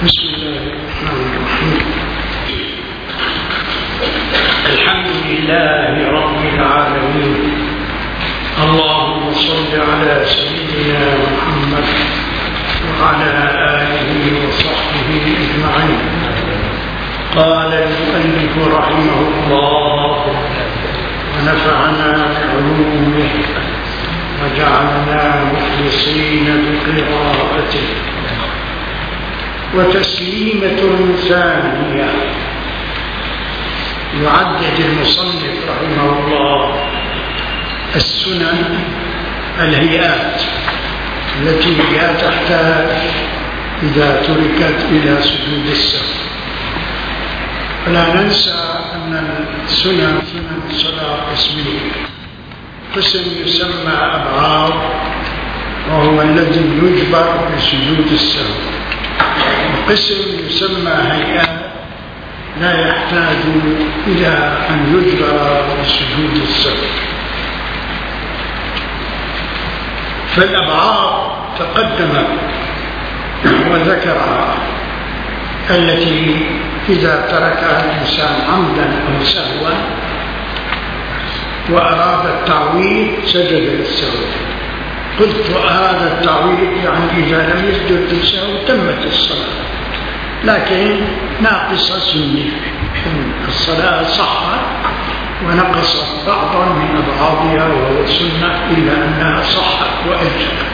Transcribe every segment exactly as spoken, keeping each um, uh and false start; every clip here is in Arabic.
بسم الله الرحمن الرحيم. الحمد لله رب العالمين. اللهم صل على سيدنا محمد وعلى آله وصحبه أجمعين. قال المؤلف رحمه الله ونفعنا بعلومه وجعلنا مخلصين بقراءته. وتسليمة ثانية، يعدد المصنف رحمه الله السنن الهيئات التي لا تحتاج إذا تركت إلى سجود السهو. ولا ننسى أن السنن سنن الصلاة قسمين: قسم يسمى أبعاد وهو الذي يجبر بسجود السهو، وقسم يسمى هيئات لا يحتاج إلى أن يجبر بسجود السهو. فالأبعاد تقدم وذكرها التي إذا تركها الإنسان عمدا أو سهوا وأراد التعويض سجد للسهو. قلت هذا التعويض يعني إذا لم يسجد للسهو تمت الصلاة، لكن ناقصة سنة، الصلاة صحت ونقصت بعضا من أبعادها وهو سنة، إلا أنها صحت وأجزت.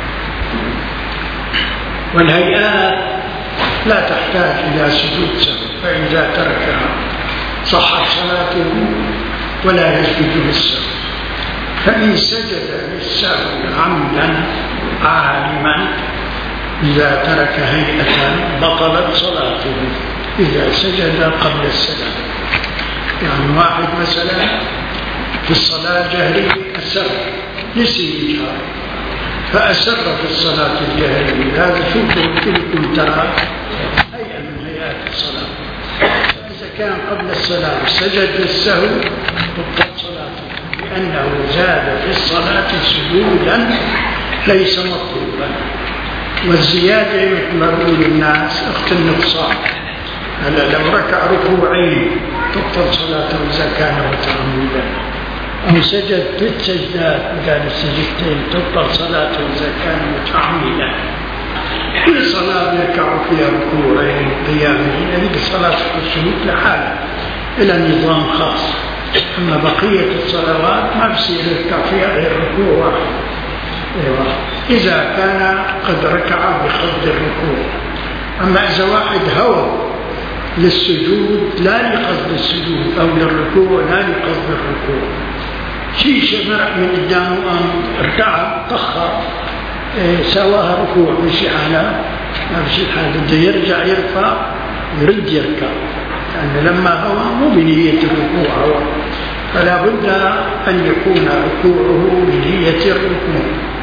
والهيئات لا تحتاج إلى سجود سهو، فإذا تركها صحت صلاته ولا يسجد للسهو. فإن سجد للسهو عمدا عالما إذا ترك هيئة بطلت صلاته إذا سجد قبل السلام. يعني واحد مثلا في الصلاة جهرية أسر نسي يجهر فأسر في الصلاة الجهرية، هذا شوفوا كلكم ترى هيئة من هيئات الصلاة. فإذا كان قبل السلام سجد للسهو بطلت صلاته، لأنه زاد في الصلاة سجودا ليس مطلوبا. والزيادة مثل ما يقول الناس أخت النقصان، هلا لو ركع ركوعين تبطل صلاته إذا كان متعمدا، أو سجد ثلاث سجدات بدل السجدتين تبطل صلاته إذا كان متعمدا. كل صلاة يركع فيها ركوعين قيامين، هذه صلاة السجود لحالها إلى نظام خاص. أما بقية الصلوات ما بصير يركع فيها غير ركوع واحد. أيوة. إذا كان قد ركع بخفض الركوع. أما إذا واحد هوى للسجود لا لقصد السجود أو للركوع لا لقصد الركوع، شيء شمرق من قدامه أم ارتعب طخر إيه سواها ركوع مشي على ما بشي حاجة، بده يرجع يرفع يرد يركع، لأن يعني لما هوى مو بنية الركوع هوى، فلا بد أن يكون ركوعه بنية الركوع.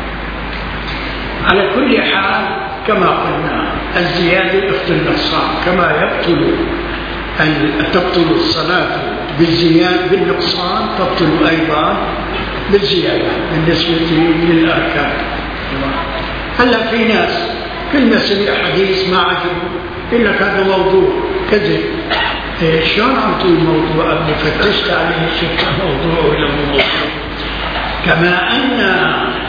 على كل حال كما قلنا الزيادة أخت النقصان، كما يبطل أن تبطل الصلاة بالزيادة بالنقصان تبطل أيضا بالزيادة بالنسبة للأركان. هلا في ناس كل ما سمع حديث ما عجبه إلا هذا موضوع كذب. إيه شلون عم تقول موضوع؟ أبني فتشت عليه شفت موضوع ولا مو موضوع. كما أن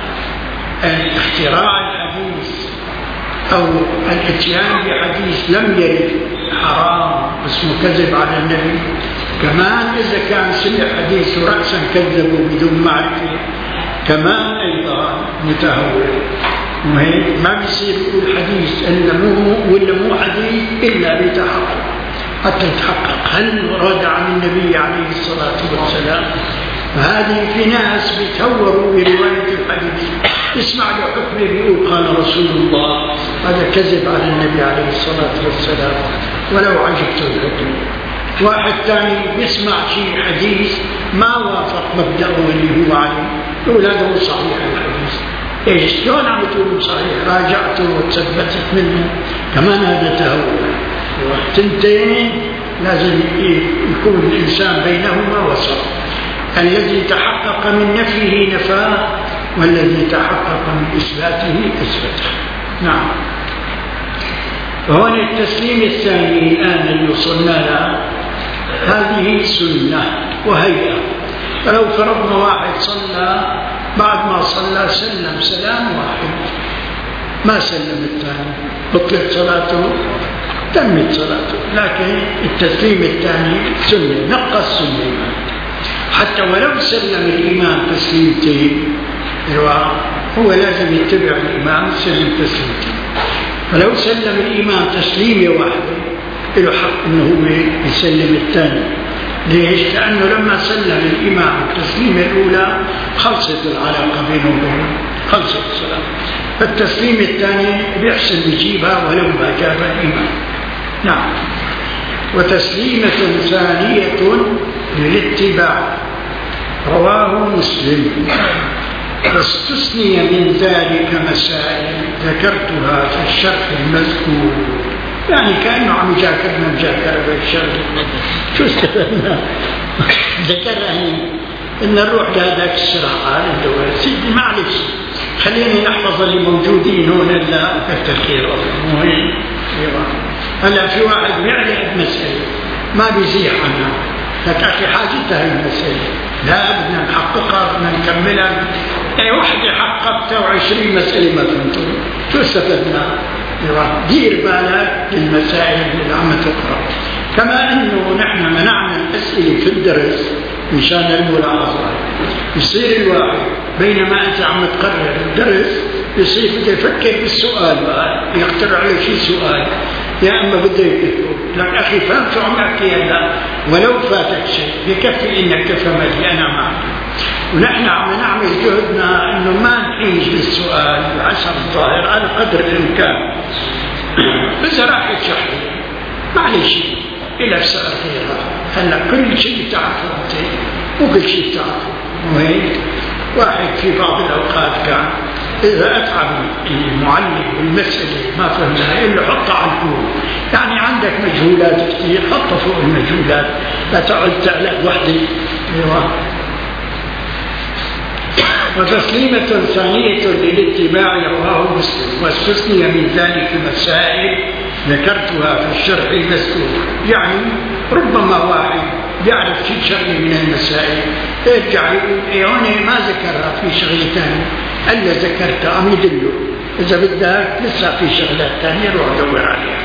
اختراع الحديث أو الاتيان بحديث لم يرد حرام اسمه كذب على النبي، كمان إذا كان سمع حديث ورأسا كذبه بدون معرفة كمان أيضا متهور. ما بيصير يقول حديث إلا مو ولا مو حديث إلا بيتحقق، حتى يتحقق هل ورد عن النبي عليه الصلاة والسلام. فهذه في ناس بيتهوروا برواية الحديث، اسمع له حكم بيقول قال رسول الله، هذا كذب على النبي عليه الصلاة والسلام ولو عجبت الحكم. واحد ثاني بيسمع شيء حديث ما وافق مبدأه اللي هو عليه يقول هذا هو صحيح الحديث. ايش شلون عم تقول صحيح؟ راجعته وتثبتت منه، كمان هذا تهور. والتنتين لازم يكون الإنسان بينهما وسط، الذي تحقق من نفيه نفاه والذي تحقق من إثباته أثبته. نعم. وهون التسليم الثاني الآن اللي وصلنا له هذه سنة وهيئة. فلو فرضنا واحد صلى بعد ما صلى سلم سلام واحد ما سلم الثاني بطلت صلاته تمت صلاته، لكن التسليم الثاني سنة نقص سنة حتى ولو سلم الإمام تسليمتين هو لازم يتبع الإمام يسلم تسليمتين. فلو سلم الإمام تسليمة واحدة له حق أنه هو يسلم الثاني. ليش؟ لأنه لما سلم الإمام التسليمة الأولى خلصت العلاقة بينه وبينه، خلصت الصلاة. فالتسليم الثاني بيحسن يجيبها ولو ما جاب الإمام. نعم. وتسليمة ثانية للاتباع رواه مسلم. واستثني من ذلك مسائل ذكرتها في الشرح المذكور. يعني كأنه عم يجاكرنا مجاكرة بالشرح. شو استفدنا؟ ذكرها إن نروح لهذاك الشرح قال سيدي معلش خلينا نحفظ اللي موجودين هون لا كتر خير الله مهم. هلا في واحد بيعرف مسألة ما بيزيح عنها لك أخي حاجتها هي المسألة لا بدنا نحققها بدنا نكملها. أي واحدة حققتها وعشرين مسألة ما فهمتوا شو استفدنا؟ دير بالك للمسائل اللي عم تقرأ. كما أنه نحن منعنا الأسئلة في الدرس مشان الملاحظة. يصير الواحد بينما أنت عم تقرر الدرس يصير بده يفكر بالسؤال بقى يقترح عليه شيء سؤال يا أما بده يكتبه لك أخي فهم شو عم أحكي هلا ولو فاتك شيء بكفي إنك تفهم اللي أنا معك. ونحن عم نعمل جهدنا إنه ما نحيج بالسؤال بحسب الظاهر على قدر الإمكان. إذا راح يشرح معلش إلى السؤال غيرها. هلا كل شيء تعرفه أنت وكل شيء تعرفه. وهيك واحد في بعض الأوقات كان إذا أتعب المعلم والمسألة ما فهمها إلا حطها على الكون. يعني عندك مجهولات كثير حطها فوق المجهولات لا تعد تعلق وحدة. وتسليمة ثانية للاتباع رواه مسلم. واستثني من ذلك مسائل ذكرتها في الشرح المذكور. يعني ربما واحد يعرف شيء شغله من المسائل يرجع يقول ايه هون ما ذكرها في شغله ثانيه الا ذكرتها عم يدله. اذا بدك لسه في شغلات ثانيه روح دور عليها.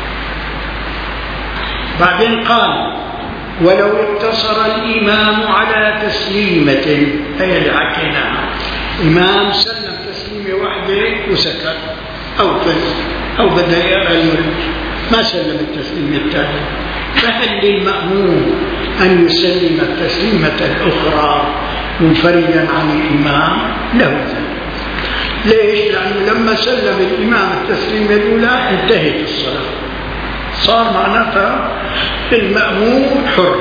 بعدين قال ولو اقتصر الإمام على تسليمة أي اللي حكيناها إمام سلم تسليمة واحدة وسكت أو فز أو بدأ يقرأ المرج ما سلم التسليمة الثانية فهل للمأموم أن يسلم التسليمة الأخرى منفردا عن الإمام؟ له ذلك. ليش؟ لأنه لما سلم الإمام التسليمة الأولى انتهت الصلاة صار معناتها المأموم حر.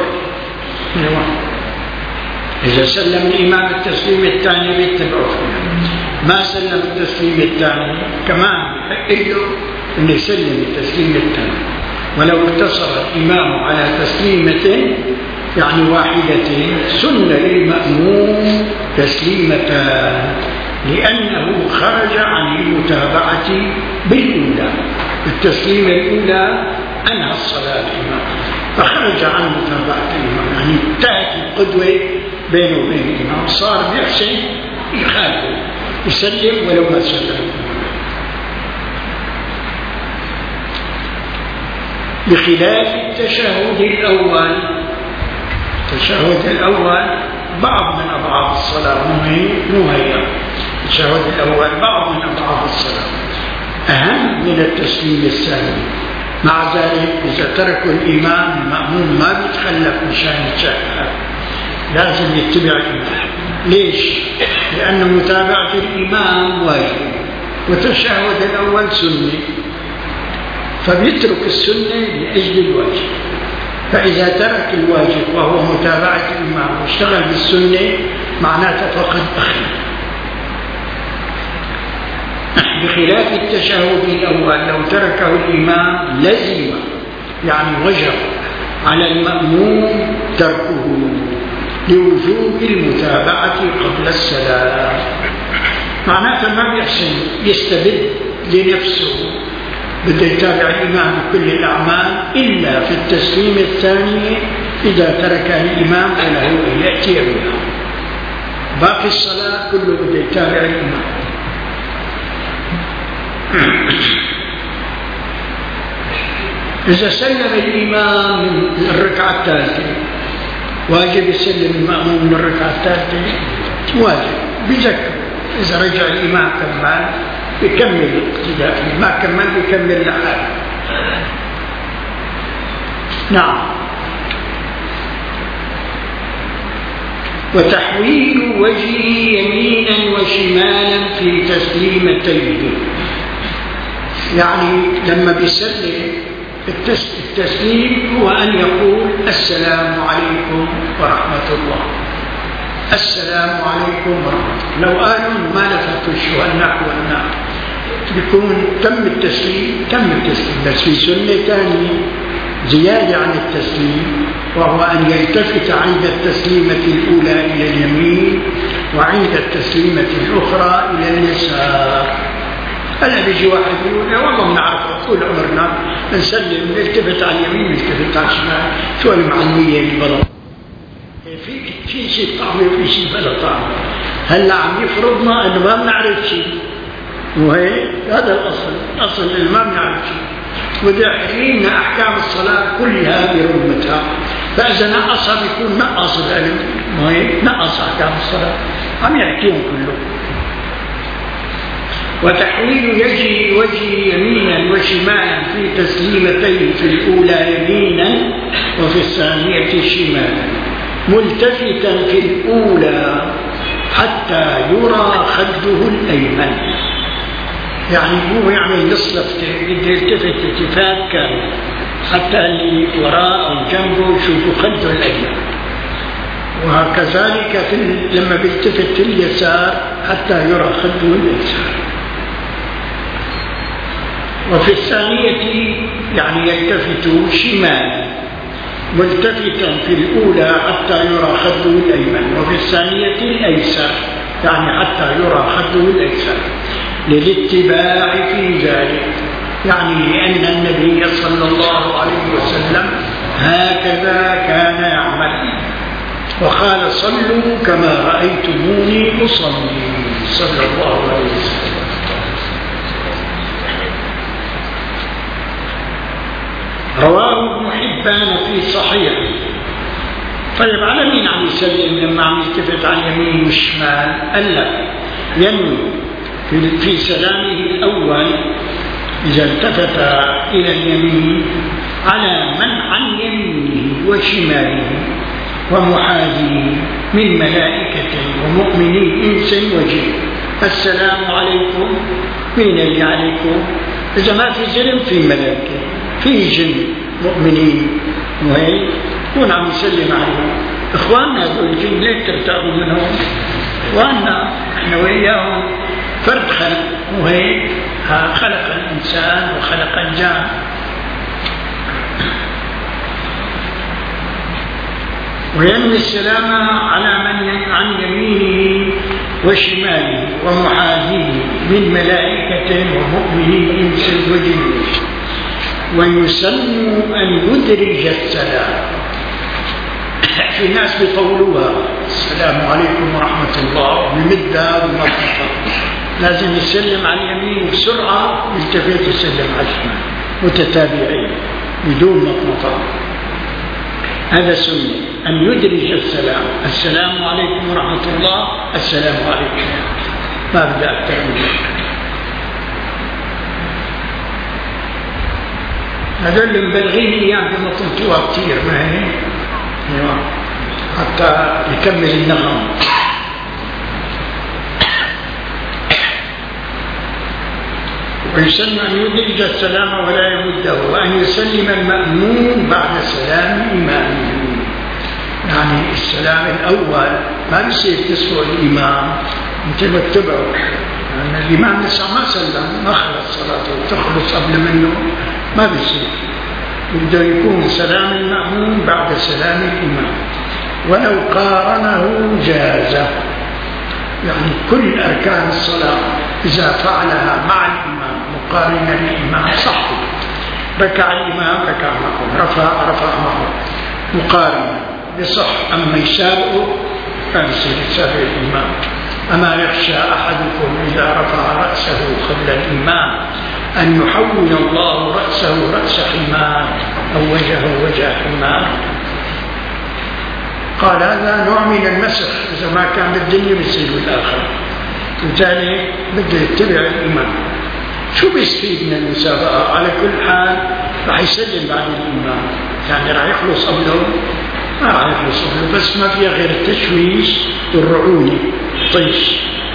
إذا سلم الإمام التسليم الثاني بيتبعه ما سلم التسليم الثاني كمان يحق له أن يسلم التسليم الثاني. ولو اقتصر الإمام على تسليمة يعني واحدة سن للمأموم تسليمتان لأنه خرج عن المتابعة بالأولى. التسليمة الأولى أنهى الصلاة الإمام فخرج عن متابعة الإمام يعني انتهت القدوة بينه وبين الإمام صار بيحسن يخالفه يسلم ولو ما سلم. بخلاف التشهد الأول. التشهد الأول بعض من أضعاف الصلاة مو هي التشهد الأول بعض من أضعاف الصلاة أهم من التسليم الثاني. مع ذلك إذا تركوا الإمام المأموم ما بيتخلف مشان يتشهد لازم يتبع الإمام. ليش؟ لأن متابعة الإمام واجب والتشهد الأول سنة فبيترك السنة لأجل الواجب. فإذا ترك الواجب وهو متابعة الإمام واشتغل بالسنة معناته فقد أخذ. بخلاف التشهد الأول لو تركه الإمام لزم يعني وجب على المأموم تركه لوجوب المتابعة قبل السلام. معناته ما بيحسن يستبد لنفسه بده يتابع الإمام بكل الأعمال إلا في التسليم الثاني إذا ترك الإمام فله أن يأتي بها. باقي الصلاة كله بده يتابع الإمام. إذا سلم الإمام من الركعة الثالثة واجب يسلم المأموم من الركعة الثالثة؟ واجب بذكر. إذا رجع الإمام كمل يكمل الاقتداء، ما كمل يكمل لحاله. نعم. وتحويل وجهه يمينا وشمالا في تسليمتين، يعني لما بيسلم التسليم هو أن يقول السلام عليكم ورحمة الله، السلام عليكم ورحمة الله. لو قالوا ما لفتوا شو هالنحو والنحو بيكون تم التسليم تم التسليم. بس في سنة ثانية زيادة عن التسليم، وهو أن يلتفت عند التسليمة الأولى إلى اليمين وعند التسليمة الأخرى إلى اليسار. هلا بيجي واحد يقول يا والله بنعرف طول عمرنا نسلم نلتفت على اليمين نلتفت على الشمال، شو المعنية اللي بلا في في شيء طعمه وفي شيء بلا طعمه. هلا عم يفرضنا انه ما بنعرف شيء، وهي هذا الاصل، الاصل انه ما بنعرف شيء. ودحين احكام الصلاه كلها برمتها، فاذا نقصها بيكون نقص العلم، ما هي نقص احكام الصلاه عم يحكيهم كله. وتحويل وجهه وجهه يمينا وشمالا في تسليمتين، في الأولى يمينا وفي الثانية شمالا، ملتفتا في الأولى حتى يرى خده الأيمن. يعني هو يعمل نص لفته، بده يلتفت التفات كامل حتى اللي وراء أو جنبه يشوفوا خده الأيمن. وكذلك لما بيلتفت اليسار حتى يرى خده اليسار. وفي الثانية يعني يلتفت شمالا، ملتفتا في الأولى حتى يرى خده الأيمن، وفي الثانية الأيسر يعني حتى يرى خده الأيسر، للاتباع في ذلك، يعني لأن النبي صلى الله عليه وسلم هكذا كان يعمل، وقال صلوا كما رأيتموني أصلي صلى الله عليه وسلم. رواه ابن حبان في صحيحه. طيب على مين عم يسلم لما عم يلتفت على اليمين والشمال؟ قال لك ينوي في سلامه الأول إذا التفت إلى اليمين على من عن يمينه وشماله ومحاذيه من ملائكة ومؤمنين إنس وجن. السلام عليكم، مين اللي عليكم؟ إذا ما في ظلم في ملائكة، في جن مؤمنين، وهي يكون عم يسلم عليهم. إخواننا هذول الجن ليه ترتعبوا منهم؟ إخواننا إحنا وإياهم فرد خلق، وهي خلق الإنسان وخلق الجان. وينوي السلام على من عن يمينه وشماله ومحاذيه من ملائكة ومؤمنين إنس وجن. ويسن أن يدرج السلام. في ناس بيطولوها السلام عليكم ورحمة الله بمدة ومطلقة، لازم يسلم على اليمين بسرعة يلتفت يسلم على الشمال متتابعين بدون مطلقة. هذا سنة أن يدرج السلام. السلام عليكم ورحمة الله، السلام عليكم، ما بدأ أكثر من ذلك. هذول اللي مبلغين ايام بمطلطوها كثير، ما هي حتى يكمل النغم. ويسن أن يدرج السلام ولا يمده، وأن يسلم المأموم بعد سلام إمامه. يعني السلام الأول ما بيصير تسوى الإمام أنت بتتبعه، يعني الإمام لسه ما سلم، ما خلص صلاته وتخلص قبل منه، ما بيصير. بده يكون سلام المأموم بعد سلام الإمام، ولو قارنه جازه. يعني كل أركان الصلاة إذا فعلها مع الإمام يقارن الإمام صح، ركع الإمام ركع معه، رفع رفع معه، مقارنة بصح. أما يسابقه فيصير يسابق الإمام. أما يخشى أحدكم إذا رفع رأسه قبل الإمام أن يحول الله رأسه رأس حمار أو وجهه وجه حمار؟ قال هذا نوع من المسخ، إذا ما كان بالدنيا بيصير بالآخرة، بالتالي بده يتبع الإمام. شو بيستفيد من المسابقة؟ على كل حال راح يسلم بعد الإمام، يعني راح يخلص قبله؟ ما راح يخلص قبله، بس ما فيها غير التشويش والرعونة طيش.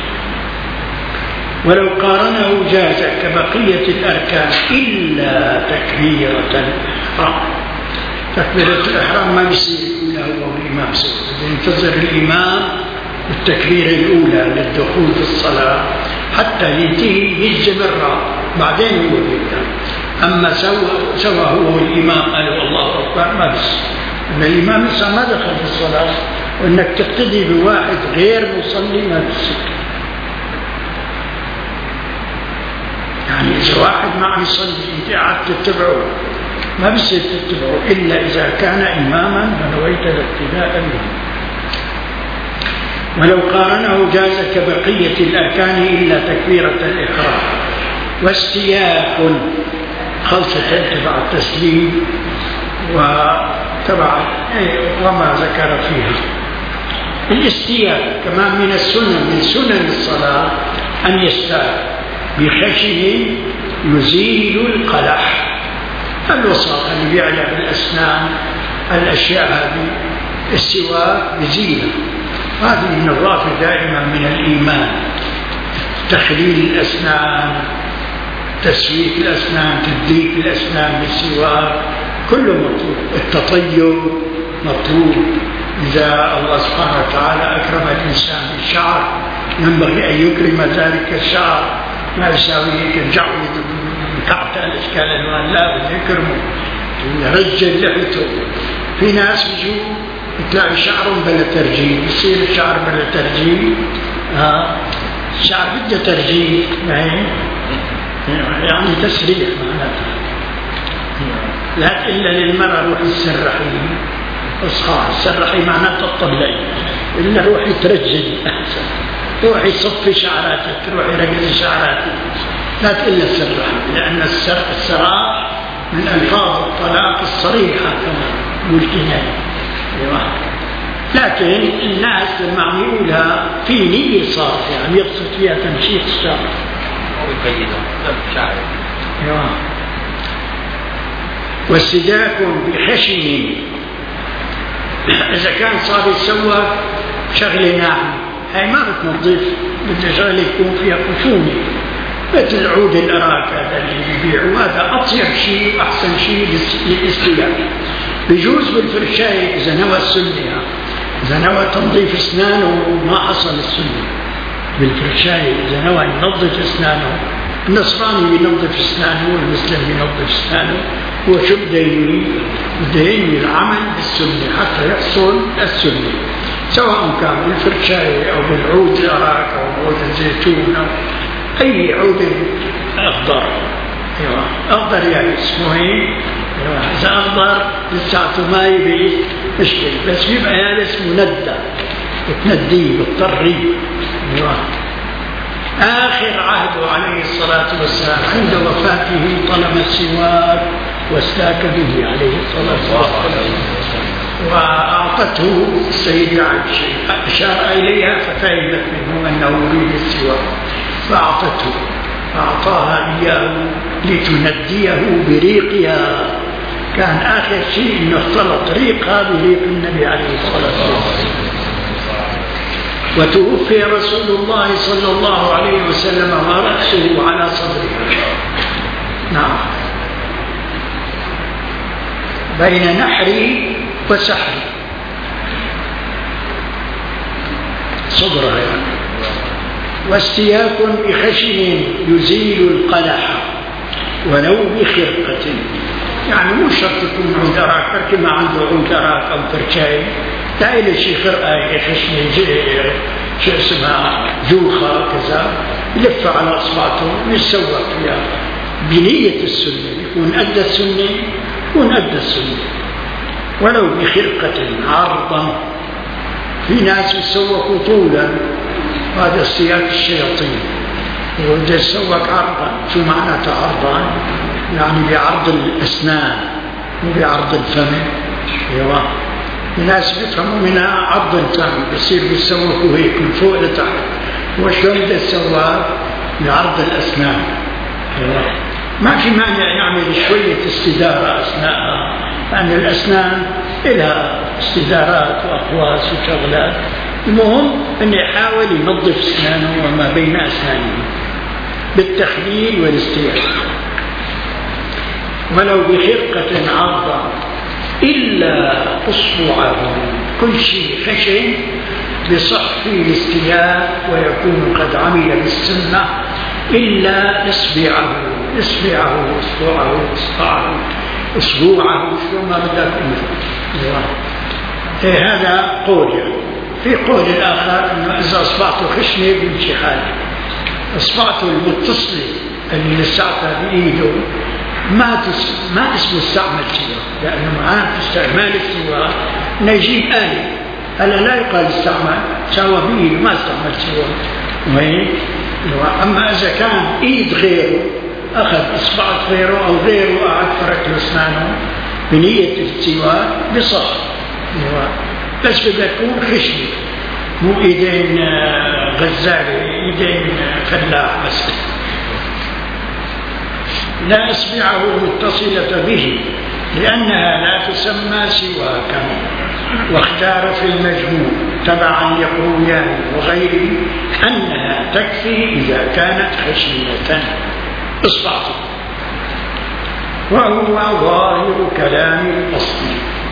ولو قارنه جاز كبقية الأركان إلا تكبيرة الإحرام. تكبيرة الإحرام ما بيصير الأولى هو والإمام سوا، ينتظر الإمام التكبيرة الأولى للدخول في الصلاة حتى ينتهي يستمر، بعدين هو يبدأ. أما سوى سوى هو والإمام قالوا الله أكبر ما بس، أن الإمام لسه ما دخل في الصلاة، وأنك تقتدي بواحد غير مصلي ما بس. يعني إذا واحد ما عم يصلي أنت قعدت تتبعه ما بصير تتبعه إلا إذا كان إماما ونويت الاقتداء به. ولو قارنه جاز كبقية الأركان إلا تكبيرة الإحرام. واستياق خلصة تبع التسليم وتبع وما ذكر فيها. الاستياق كمان من السنن، من سنن الصلاة أن يستاق بخشن يزيل القلح، الوسط اللي بيعلى بالأسنان، الأشياء هذه السواك بزينة، هذه من الرافع دائما من الإيمان. تخليل الأسنان، تسويك الأسنان، تدليك الأسنان بالسواك، كله مطلوب. التطيب مطلوب، إذا الله سبحانه وتعالى أكرم الإنسان بالشعر ينبغي أن يكرم ذلك الشعر، ما يساوي هيك الجعل مكعتة الاشكال الوان، لا بده يكرمه يرجل لحيته. في ناس بيجوا بتلاقي شعرهم بلا ترجيل، بصير الشعر بلا ترجيل، ها الشعر بده ترجيل، يعني تسريح معناتها. لا إلا للمرأة روحي السرحي اصحى السرحي معناتها الطبلي، إلا روحي ترجل أحسن، روحي صفي شعراتك، روحي رقصي شعراتك، لا تقل السرحي، لأن السراح من ألفاظ الطلاق الصريحة كما والكناية. لكن الناس لما عم يقولها في نية صافية عم يقصد فيها تمشيط الشعر شعر. واستداك بخشن، إذا كان صار يتسوى شغلة ناعمة هاي ما بتنظف، بدها شغلة يكون فيها خشونة، مثل عود الأراك هذا اللي بيبيعوا، هذا أطيب شيء وأحسن شيء للاستياك. بيجوز بالفرشاية إذا نوى السنة، إذا نوى تنظيف أسنانه وما حصل السنة بالفرشاية، إذا نوى ينظف أسنانه. النصراني بينظف أسنانه والمسلم بينظف أسنانه، هو شو بده ينوي؟ بده ينوي العمل بالسنة حتى يحصل السنة، سواء كان بالفرشاية أو بالعود الأراك أو عود الزيتون أو أي عود أخضر. أيوة أخضر يعني اسمه هيك. أيوة إذا أخضر لساته ما يبي مشكلة، بس بيبقى يعني اسمه ندى، بتنديه بتطريه. أيوة آخر عهده عليه الصلاة والسلام عند وفاته طلب السواك واستاك به عليه الصلاة والسلام، وأعطته السيدة عائشة، أشار إليها ففهمت منه أنه يريد السواك فأعطته، فأعطاها إياه لتنديه بريقها. كان آخر شيء أنه اختلط ريقها بريق النبي عليه الصلاة والسلام. وتوفي رسول الله صلى الله عليه وسلم ورأسه على صدره. نعم، بين نحري وسحري، صدره يعني. واستياك بخشن يزيل القلح ولو بخرقة، يعني مو شرط يكون عود أراك، بركي ما عنده عود أراك أو فرشاي، لا إلي شي خرقة خشن شو اسمها جوخة كذا، يلف على أصبعته ويتسوق فيها بنية السنة، يكون أدى السنة، يكون أدى السنة ولو بخرقة عرضا. في ناس يسوقوا طولا، هذا السياق الشياطين، وإذا يسوق عرضا، شو معناته عرضا؟ يعني بعرض الأسنان وبعرض الفم. ايوه، الناس بيفهموا منها عرض الفم، بصير بيسوقوا هيك من فوق لتحت، وشلون بده السواق؟ بعرض الأسنان. ايوه، ما في مانع يعمل شوية استدارة أثناءها، لأن الأسنان لها استدارات وأقواس وشغلات. المهم أن يحاول ينظف أسنانه وما بين أسنانه بالتخليل والاستياء، ولو بخرقة عرضة إلا أصبعه، كل شيء خشن بصح فيه الاستياء ويكون قد عمل بالسنة، إلا إصبعه، إصبعه إصبعه إصبعه أسبوعه، شو ما بدك إيه. هذا قول. يعني في قول الآخر أنه إذا أصبعته خشنة بيمشي حاله، أصبعته المتصلة اللي لسعتها بإيده ما تس... ما اسمه استعمل سواك، لأنه معاه استعمال السواك نجيب آلي، هلا لا يقال استعمل، سوى بإيده ما استعمل سواك. وين؟ أما إذا كان إيد غيره، أخذ إصبع غيره أو غيره قعد فرك له أسنانه بنية السواك بصح، بس بدها تكون خشنة، مو إيدين غزالة، إيدين فلاح بس. لا إصبعه متصلة به لأنها لا تسمى سواكا. واختار في المجموع تبعا لقرويان وغيره أنها تكفي إذا كانت خشنة إصبعته، وهو ظاهر كلام الأصل.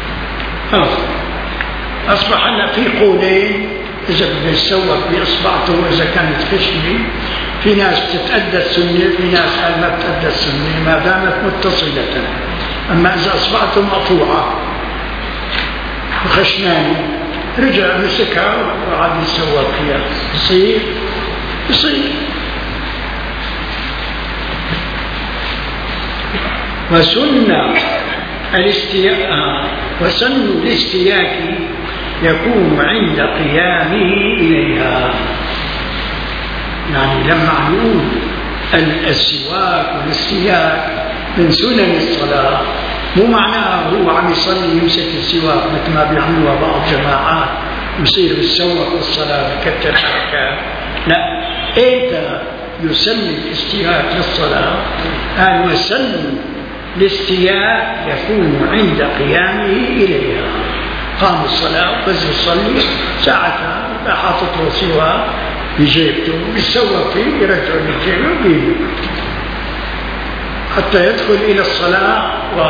أصبح لنا في قولين إذا بده يسوق بإصبعته وإذا كانت خشنة. في ناس بتتأدى السنة، في ناس قال ما بتتأدى السنة ما دامت متصلة. أما إذا أصبعته مقطوعة وخشنانة رجع مسكها وقعد يسوق فيها، يصير يصير. وسنة الاستياء وسن الاستياك يكون عند قيامه إليها. يعني لما نقول السواك والاستياك من سنن الصلاة، مو معناه هو عم يصلي يمسك السواك مثل ما بيعملوها بعض جماعات يصير يتسوق بالصلاة بكتر حركات. لا، أنت يسمي الاستياك للصلاة. قال وسن الاستياء يكون عند قيامه إليها. قام الصلاة بس يصلي ساعتها حاطط له سواك بجيبته بيسوق فيه، يرجعه لجيبه بيده حتى يدخل إلى الصلاة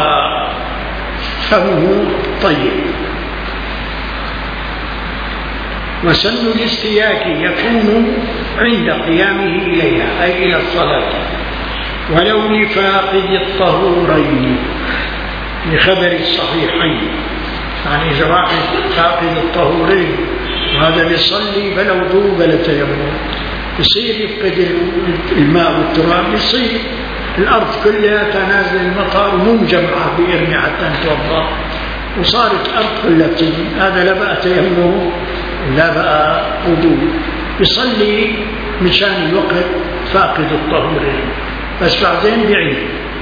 وفمه طيب. وسن الاستياك يكون عند قيامه إليها أي إلى الصلاة، ولو لفاقد الطهورين لخبر الصحيحين. يعني إذا واحد فاقد الطهورين وهذا يصلي بلا وضوء بلا تيمم، يصير يفقد الماء والتراب، يصير الأرض كلها تنازل المطر مو مجمعة بإرمي حتى نتوضأ، وصارت الأرض كلها بتجي، هذا لا بقى تيمم لا بقى وضوء، يصلي مشان الوقت فاقد الطهورين، بس بعدين بيعيد.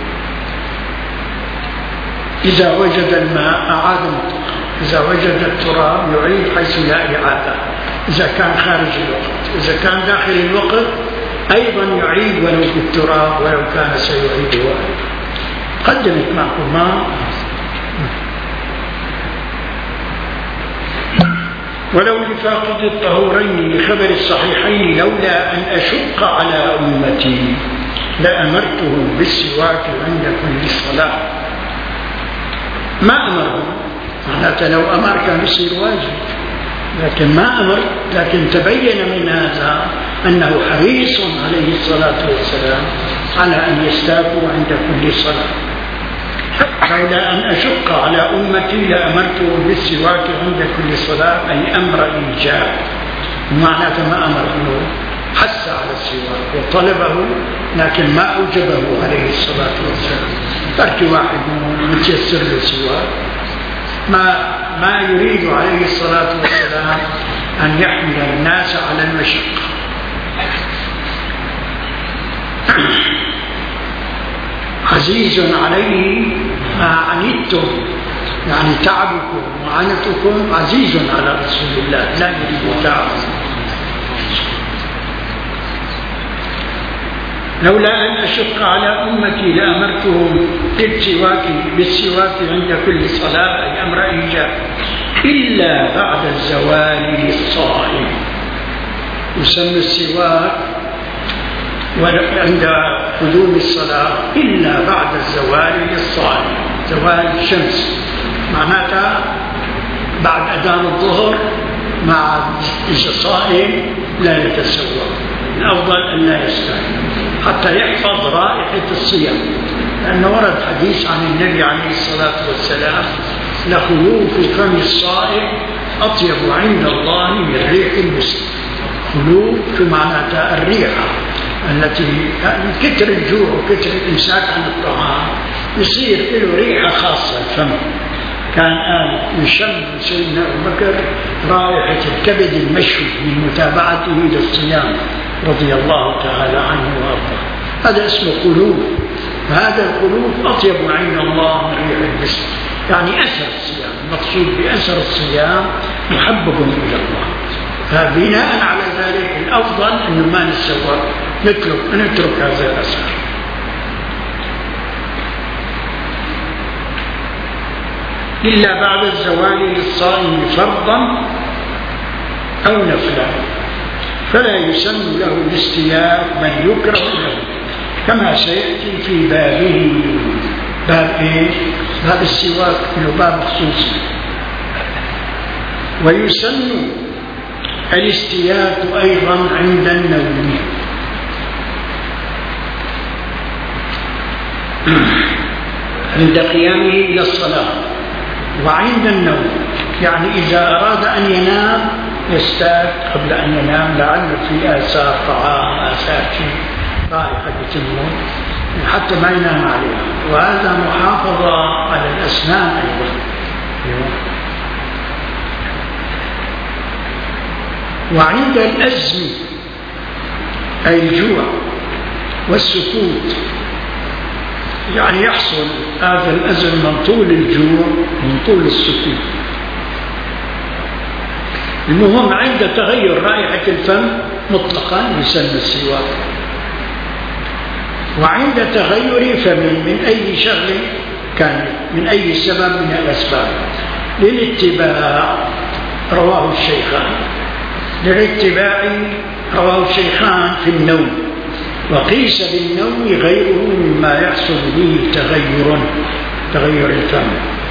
إذا وجد الماء أعاد مطلقا، إذا وجد التراب يعيد حيث لا إعادة، إذا كان خارج الوقت. إذا كان داخل الوقت أيضا يعيد ولو بالتراب ولو كان سيعيده. قدمت معكم ماء. ولو لفاقد الطهورين لخبر الصحيحين لولا أن أشق على أمتي لأمرتهم بالسواك عند كل صلاة. ما أمرهم، معناته لو أمر كان يصير واجب، لكن ما أمر. لكن تبين من هذا أنه حريص عليه الصلاة والسلام على أن يستاكوا عند كل صلاة. لولا أن أشق على أمتي لأمرتهم بالسواك عند كل صلاة، أي أمر إيجاب، معناته ما أمر أنه حث على السواك وطلبه لكن ما أوجبه عليه الصلاة والسلام. ترك واحد متيسر له سواك، ما ما يريد عليه الصلاة والسلام أن يحمل الناس على المشقة. عزيز عليه ما عنتم، يعني تعبكم وعنتكم عزيز على رسول الله، لا يريد تعب. لولا أن أشق على أمتي لأمرتهم بالسواك بالسواك عند كل صلاة، أي أمر إيجاب، إلا بعد الزوال للصائم. يسمى السواك عند قدوم الصلاة إلا بعد الزوال للصائم، زوال الشمس معناتها بعد أذان الظهر، مع الصائم لا يتسوى، الأفضل أن لا يستعين حتى يحفظ رائحة الصيام، لأنه ورد حديث عن النبي عليه الصلاة والسلام: لخلوف فم الصائم أطيب عند الله من ريح المسك. خلوف معناتها الريحة التي كتر الجوع وكتر الإمساك عن الطعام يصير له ريحة خاصة الفم. كان آل يشم سيدنا أبو بكر رائحة الكبد المشوي من متابعته للصيام رضي الله تعالى عنه وارضاه. هذا اسمه خلوف، فهذا الخلوف أطيب عند الله من ريح المسك، يعني أثر الصيام، المقصود بأثر الصيام محبب إلى الله. فبناء على ذلك الأفضل أنه ما نتسوى، نترك نترك هذا الأثر. إلا بعد الزوال للصائم فرضا أو نفلا، فلا يسن له الاستياء بل يكره له، كما سيأتي في بابه. باب إيه؟ باب السواك، له باب خصوصي. ويسن الاستياء أيضا عند النوم، عند قيامه إلى الصلاة، وعند النوم، يعني إذا أراد أن ينام يستاك قبل أن ينام، لعل في آثار طعام، آثار شيء، رائحة بتموت، حتى ما ينام عليها. وهذا محافظة على الأسنان أيضا. وعند الأزم أي الجوع والسكوت، يعني يحصل هذا الأزم من طول الجوع من طول السكوت. المهم عند تغير رائحة الفم مطلقا يسمى السواك، وعند تغير فم من أي شغل كان، من أي سبب من الأسباب، للاتباع رواه الشيخان، للاتباع رواه الشيخان في النوم، وقيس بالنوم غيره مما يحصل به تغير تغير الفم.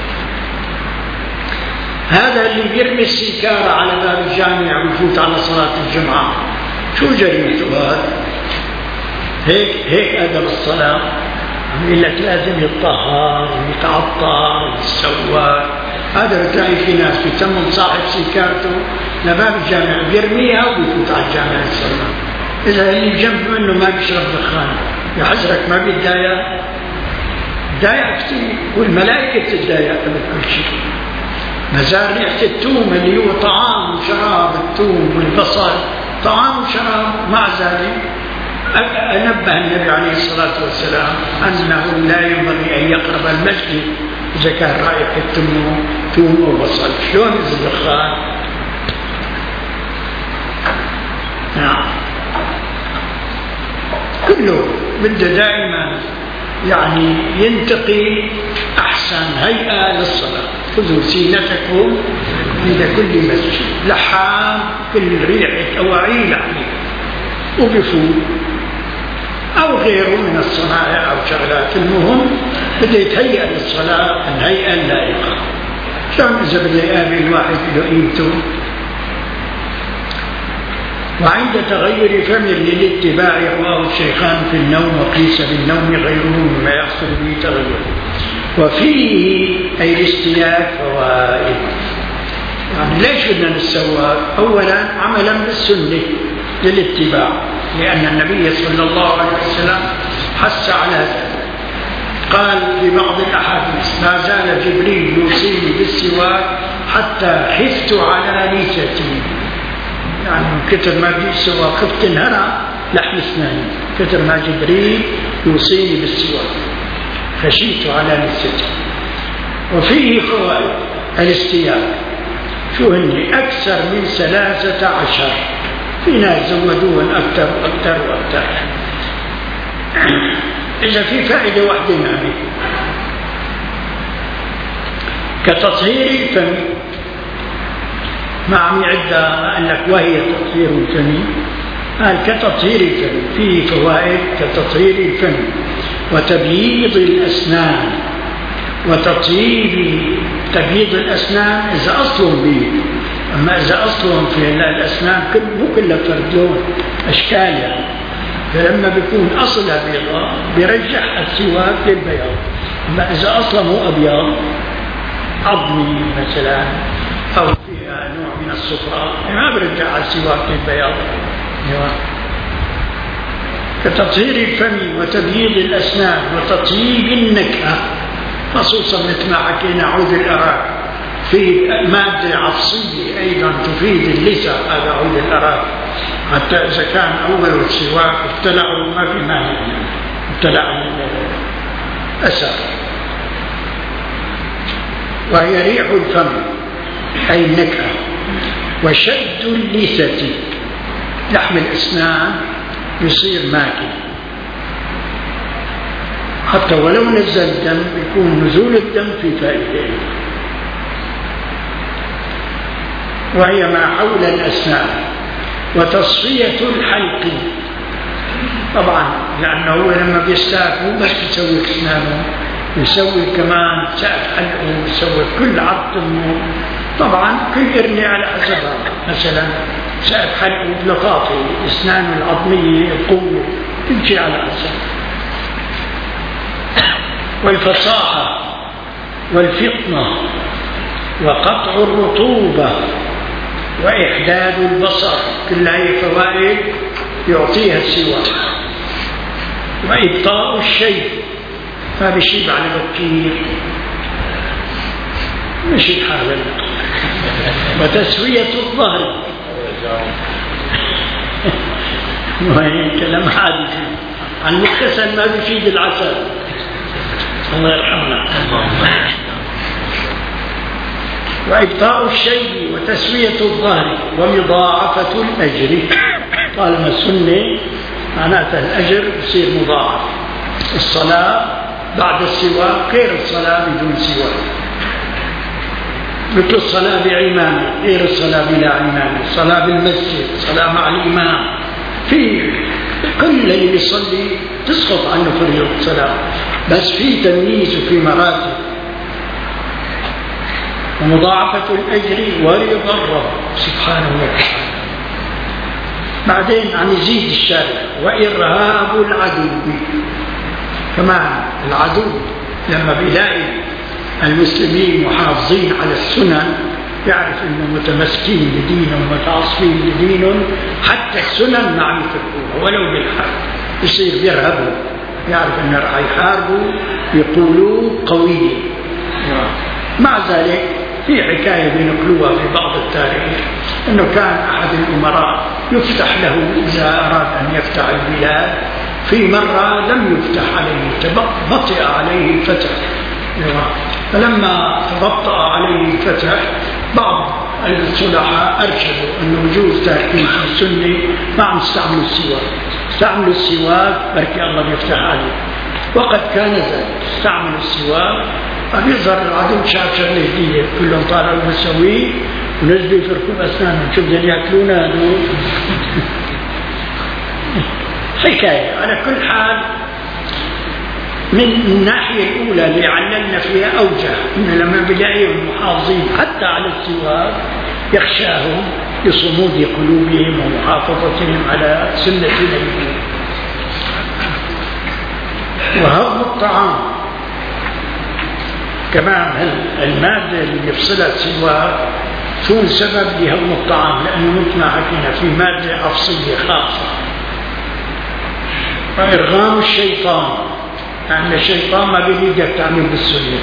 هذا اللي بيرمي السيكارة على باب الجامع ويفوت على صلاة الجمعة، شو جريمته هذا؟ هيك هيك أدب الصلاة. يقول لك لازم يتطهر ويتعطر ويتسوى. هذا بتلاقي في ناس بيتمم صاحب سيكارته لباب الجامع بيرميها وبيفوت على الجامع الصلاة. إذا اللي جنب منه ما بيشرب دخان يحزرك ما بيتضايق؟ ضايق كثير، والملائكة تتضايق بكل شيء. مازال ريحة التوم اللي هو طعام وشراب، التوم والبصل طعام وشراب، مع ذلك نبه النبي عليه الصلاة والسلام أنه لا ينبغي أن يقرب المسجد إذا كان رائحة التوم توم وبصل. شلون الدخان؟ نعم، كله بده دائما يعني ينتقي أحسن هيئة للصلاة. خذوا زينتكم عند كل مسجد، لحام كل ريحة أواعي عليه وبفول أو غيره من الصنائع أو شغلات. المهم بده يتهيأ للصلاة الهيئة اللائقة. شلون إذا بده يقابل واحد له قيمته. وعند تغير فم للاتباع رواه الشيخان في النوم، وقيس بالنوم غيره مما يحصل به تغير. وفيه أي الاستياء فوائد. يعني ليش بدنا نتسوى؟ أولا عملا بالسنة للاتباع، لأن النبي صلى الله عليه وسلم حث على ذلك. قال في بعض الأحاديث: ما زال جبريل يوصيني بالسواك حتى حفت على ليثتي، يعني من كثر ما بجيب سواك خفت انهرى لحم اسناني، كثر ما جبريل يوصيني بالسواك خشيت على ليثتي. وفيه فوائد الاستياك، شو هن؟ أكثر من ثلاثة عشر، في ناس زودوهن أكثر وأكثر وأكثر. إذا في فائدة واحدة يعني كتطهير الفم، ما عم يعدها، ما قال لك وهي تطهير الفم، قال كتطهير الفم. فيه فوائد كتطهير الفم وتبييض الأسنان، وتطيب تبييض الأسنان إذا أصلهم بيض، أما إذا أصلهم في الأسنان مو كلها فرد لون أشكال يعني، فلما بيكون أصلها بيضاء بيرجح السواك للبياض. أما إذا أصلا مو أبيض عظمي مثلا أو فيها نوع من الصفراء ما بيرجح السواك للبياض. كتطهير الفم وتبييض الأسنان وتطيب النكهة، خصوصا مثل ما حكينا عود الأراك في مادة عفصية أيضا تفيد اللثة، هذا عود الأراك، حتى إذا كان أول السواك ابتلعوا ما في مانع، ابتلع الأثر. وهي ريح الفم أي النكهة، وشد اللثة لحم الأسنان يصير ماكل، حتى ولو نزل الدم يكون نزول الدم في فائدة. وهي ما حول الأسنان. وتصفية الحلق، طبعا لأنه لما بيستاك مو بس يسوي أسنانه، يسوي كمان سقف حلقه، يسوي كل عظمه، طبعا كل إرني على حسبها، مثلا سقف حلقه لطافي، أسنانه العظمية القوة تمشي على حسبها. والفصاحة والفطنة وقطع الرطوبة وإحداد البصر، كل هذه فوائد يعطيها السواك. وإبطاء الشيء، ما بيشيب على بكير مش الحالة. وتسوية الظهر، وهي كلام حادث عن مغتسل ما بيفيد العسل، الله يرحمنا. وإبطاء الشيء وتسوية الظهر ومضاعفة الأجر، طالما السنة معناتها الأجر يصير مضاعف. الصلاة بعد السواك غير الصلاة بدون سواك، مثل الصلاة بعمامة غير الصلاة بلا عمامة، الصلاة بالمسجد، الصلاة مع الإمام، في كل اللي بيصلي تسقط عنه فريضة الصلاة، بس في تمييز وفي مراتب. ومضاعفة الأجر ورضا الرب سبحانه وتعالى. بعدين عم يزيد الشارع: وإرهاب العدو، كمان العدو لما بيلاقي المسلمين محافظين على السنن يعرف انهم متمسكين بدينهم ومتعصبين بدينهم، حتى السنن ما عم يتركوها ولو بالحرب، يصير بيرهبوا، يعرف انه راح يحاربوا بقلوب قويه. مع ذلك في حكايه بينقلوها في بعض التاريخ انه كان احد الامراء يفتح له اذا اراد ان يفتح البلاد، في مره لم يفتح عليه، بطئ عليه الفتح، فلما تبطأ عليه الفتح بعض الصلحاء أرشدوا أنه يجوز تركيز السنة ما عم يستعملوا السواك، استعملوا السواك بركي الله بيفتح عليه. وقد كان ذلك، استعملوا السواك، فبيظهر العدو شاف شغله جديده، كلهم طالعوا بسويه ونزلوا يفركوا بأسنانهم، شو بدهم ياكلونا هذول. حكاية. على كل حال من الناحية الأولى اللي عللنا فيها أوجه، إن لما بلاقيهم محافظين حتى على السواك يخشاهم لصمود قلوبهم ومحافظتهم على سنة نبيهم. وهضم الطعام كمان، المادة اللي يفصلها السواك تكون سبب لهضم الطعام، لأنه مثل ما حكينا في مادة عفصية خاصة وإرغام الشيطان، يعني الشيطان ما بيريدك تعمل بالسنة،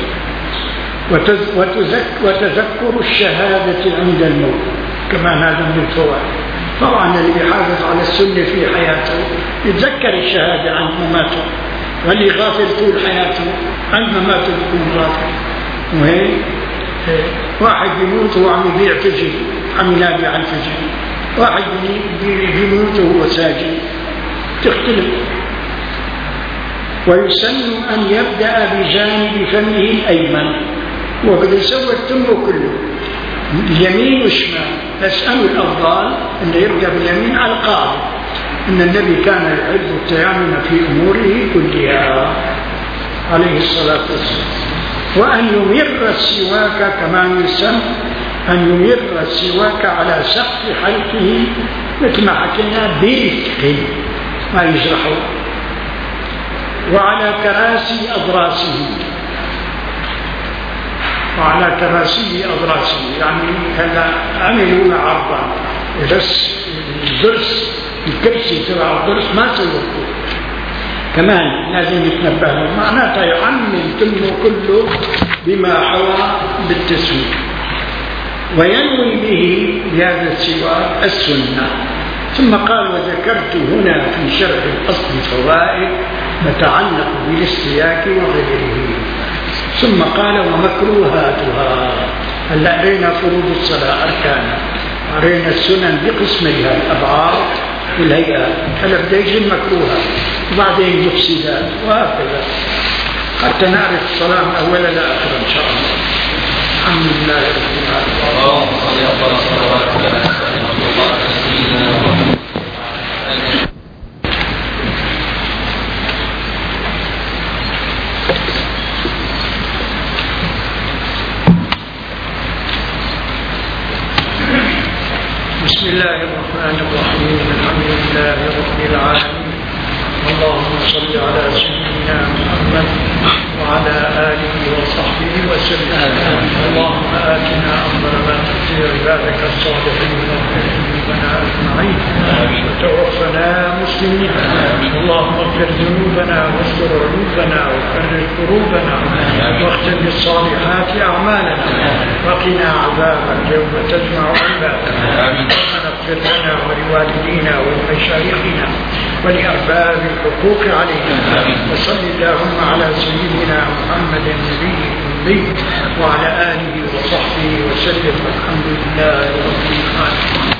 وتذكر الشهادة عند الموت، كمان هذا من الفوائد. طبعا اللي بيحافظ على السنة في حياته يتذكر الشهادة عند مماته، واللي غافل طول حياته عند مماته بيكون غافل. وهي واحد بيموت وهو عم يبيع فجل، عم ينادي على الفجل، واحد بيموت وهو ساجد، تختلف. ويسن أن يبدأ بجانب فمه الأيمن، وبدأ يسوي تمه كله اليمين والشمال، بس أمر الأفضل أن يبدأ باليمين على القاعدة أن النبي كان يحب التيامن في أموره كلها عليه الصلاة والسلام. وأن يمر السواك كما يسن أن يمر السواك على سقف حلقه مثل ما حكينا برفق ما يجرحه، وعلى كراسي أضراسه، وعلى كراسي أضراسه، يعني هلا عملوا عرضا بس الضرس الكرسي تبع الضرس ما سوته، كمان لازم يتنبه له، معناتها يعمل تمه كله بما حوى بالتسويق. وينوي به بهذا السواك السنة. ثم قال: وذكرت هنا في شرح الأصل فوائد تتعلق بالاستياك وغيره. ثم قال: ومكروهاتها. هلا قرينا فروض الصلاة أركانها، قرينا السنن بقسميها الأبعاد والهيئات، هلا بده يجي المكروهات وبعدين المفسدات وهكذا حتى نعرف الصلاة من أولها لآخرها إن شاء الله. الحمد لله رب العالمين. بسم الله الرحمن الرحيم. الحمد لله رب العالمين. اللهم صل على سيدنا محمد وعلى آله وصحبه وسلم. اللهم آتنا أمر ما تؤتي عبادك الصالحين واغفر ذنوبنا أجمعين وتوفنا مسلمين. اللهم اغفر ذنوبنا واستر عيوبنا وفرج كروبنا واختم بالصالحات أعمالنا وقنا عذابك يوم تجمع عبادك. ربنا اغفر لنا ولوالدينا ولمشايخنا ولأرباب الحقوق علينا. وصل اللهم على سيدنا محمد النبي الأمي وعلى آله وصحبه وسلم. الحمد لله رب العالمين.